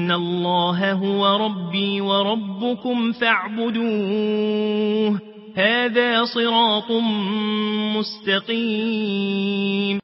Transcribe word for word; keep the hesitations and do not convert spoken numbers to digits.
إن الله هو ربي وربكم فاعبدوه هذا صراط مستقيم